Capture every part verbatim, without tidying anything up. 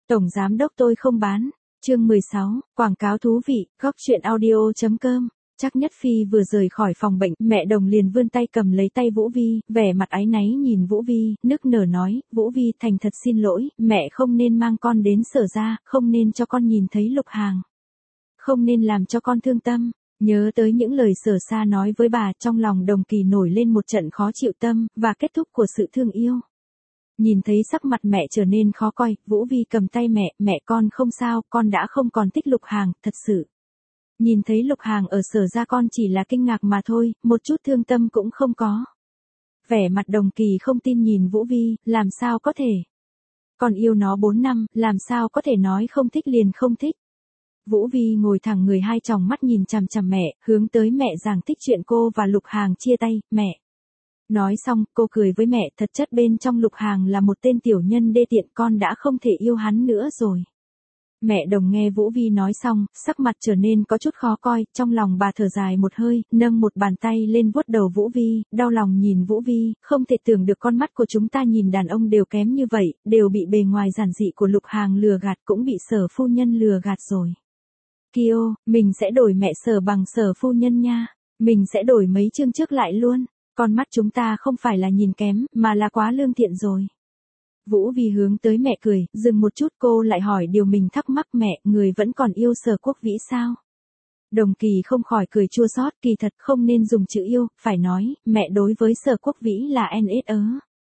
Tổng giám đốc tôi không bán. Chương mười sáu, quảng cáo thú vị, góc truyện audio chấm com. Chắc Nhất Phi vừa rời khỏi phòng bệnh, mẹ Đồng liền vươn tay cầm lấy tay Vũ Vi, vẻ mặt áy náy nhìn Vũ Vi, nức nở nói, Vũ Vi thành thật xin lỗi, mẹ không nên mang con đến Sở ra, không nên cho con nhìn thấy Lục Hàng. Không nên làm cho con thương tâm. Nhớ tới những lời Sở Sa nói với bà, trong lòng Đồng Kỳ nổi lên một trận khó chịu tâm, và kết thúc của sự thương yêu. Nhìn thấy sắc mặt mẹ trở nên khó coi, Vũ Vi cầm tay mẹ, mẹ con không sao, con đã không còn thích Lục Hàng, thật sự. Nhìn thấy Lục Hàng ở Sở ra con chỉ là kinh ngạc mà thôi, một chút thương tâm cũng không có. Vẻ mặt Đồng Kỳ không tin nhìn Vũ Vi, làm sao có thể. Con yêu nó bốn năm, làm sao có thể nói không thích liền không thích. Vũ Vi ngồi thẳng người hai tròng mắt nhìn chằm chằm mẹ, hướng tới mẹ giảng thích chuyện cô và Lục Hàng chia tay, mẹ. Nói xong, cô cười với mẹ, thật chất bên trong Lục Hàng là một tên tiểu nhân đê tiện, con đã không thể yêu hắn nữa rồi. Mẹ Đồng nghe Vũ Vi nói xong, sắc mặt trở nên có chút khó coi, trong lòng bà thở dài một hơi, nâng một bàn tay lên vuốt đầu Vũ Vi, đau lòng nhìn Vũ Vi, không thể tưởng được con mắt của chúng ta nhìn đàn ông đều kém như vậy, đều bị bề ngoài giản dị của Lục Hàng lừa gạt, cũng bị Sở phu nhân lừa gạt rồi. Kiêu, mình sẽ đổi mẹ Sở bằng Sở phu nhân nha, mình sẽ đổi mấy chương trước lại luôn. Con mắt chúng ta không phải là nhìn kém, mà là quá lương thiện rồi. Vũ Vi hướng tới mẹ cười, dừng một chút cô lại hỏi điều mình thắc mắc, mẹ, người vẫn còn yêu Sở Quốc Vĩ sao? Đồng Kỳ không khỏi cười chua xót, kỳ thật không nên dùng chữ yêu, phải nói, mẹ đối với Sở Quốc Vĩ là en ét ớ.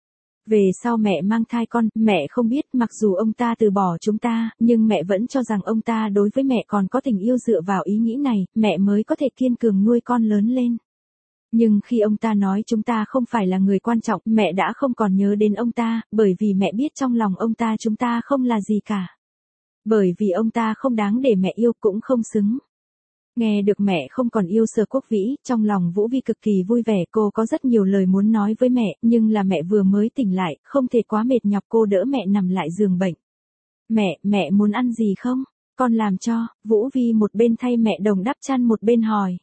Về sau mẹ mang thai con, mẹ không biết, mặc dù ông ta từ bỏ chúng ta, nhưng mẹ vẫn cho rằng ông ta đối với mẹ còn có tình yêu, dựa vào ý nghĩ này, mẹ mới có thể kiên cường nuôi con lớn lên. Nhưng khi ông ta nói chúng ta không phải là người quan trọng, mẹ đã không còn nhớ đến ông ta, bởi vì mẹ biết trong lòng ông ta chúng ta không là gì cả. Bởi vì ông ta không đáng để mẹ yêu, cũng không xứng. Nghe được mẹ không còn yêu Sở Quốc Vĩ, trong lòng Vũ Vi cực kỳ vui vẻ, cô có rất nhiều lời muốn nói với mẹ, nhưng là mẹ vừa mới tỉnh lại, không thể quá mệt nhọc, cô đỡ mẹ nằm lại giường bệnh. Mẹ, mẹ muốn ăn gì không? Con làm cho. Vũ Vi một bên thay mẹ Đồng đắp chăn một bên hỏi.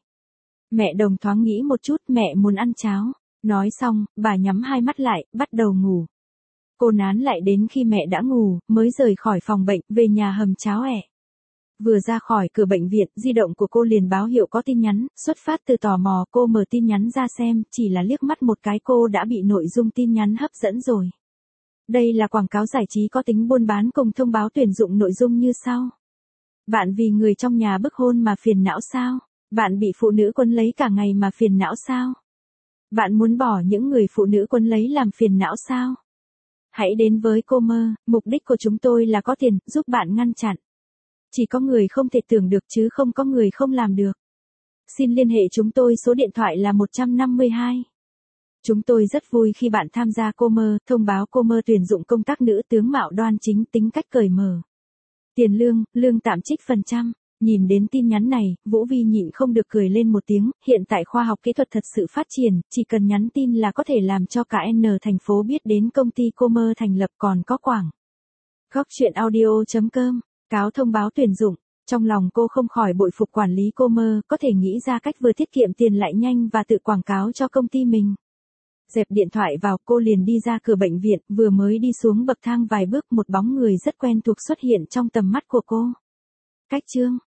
Mẹ Đồng thoáng nghĩ một chút, mẹ muốn ăn cháo. Nói xong, bà nhắm hai mắt lại, bắt đầu ngủ. Cô nán lại đến khi mẹ đã ngủ, mới rời khỏi phòng bệnh, về nhà hầm cháo ẹ. Vừa ra khỏi cửa bệnh viện, di động của cô liền báo hiệu có tin nhắn, xuất phát từ tò mò, cô mở tin nhắn ra xem, chỉ là liếc mắt một cái cô đã bị nội dung tin nhắn hấp dẫn rồi. Đây là quảng cáo giải trí có tính buôn bán cùng thông báo tuyển dụng, nội dung như sau. Bạn vì người trong nhà bức hôn mà phiền não sao? Bạn bị phụ nữ quấn lấy cả ngày mà phiền não sao? Bạn muốn bỏ những người phụ nữ quấn lấy làm phiền não sao? Hãy đến với Comer, mục đích của chúng tôi là có tiền, giúp bạn ngăn chặn. Chỉ có người không thể tưởng được chứ không có người không làm được. Xin liên hệ chúng tôi, số điện thoại là một trăm năm mươi hai. Chúng tôi rất vui khi bạn tham gia Comer, thông báo Comer tuyển dụng công tác nữ, tướng mạo đoan chính, tính cách cởi mở. Tiền lương, lương tạm trích phần trăm. Nhìn đến tin nhắn này, Vũ Vi nhịn không được cười lên một tiếng, hiện tại khoa học kỹ thuật thật sự phát triển, chỉ cần nhắn tin là có thể làm cho cả N thành phố biết đến công ty Comer thành lập, còn có quảng. Góc truyện audio chấm com, cáo thông báo tuyển dụng, trong lòng cô không khỏi bội phục quản lý Comer, có thể nghĩ ra cách vừa tiết kiệm tiền lại nhanh và tự quảng cáo cho công ty mình. Dẹp điện thoại vào, cô liền đi ra cửa bệnh viện, vừa mới đi xuống bậc thang vài bước, một bóng người rất quen thuộc xuất hiện trong tầm mắt của cô. Cách Trương.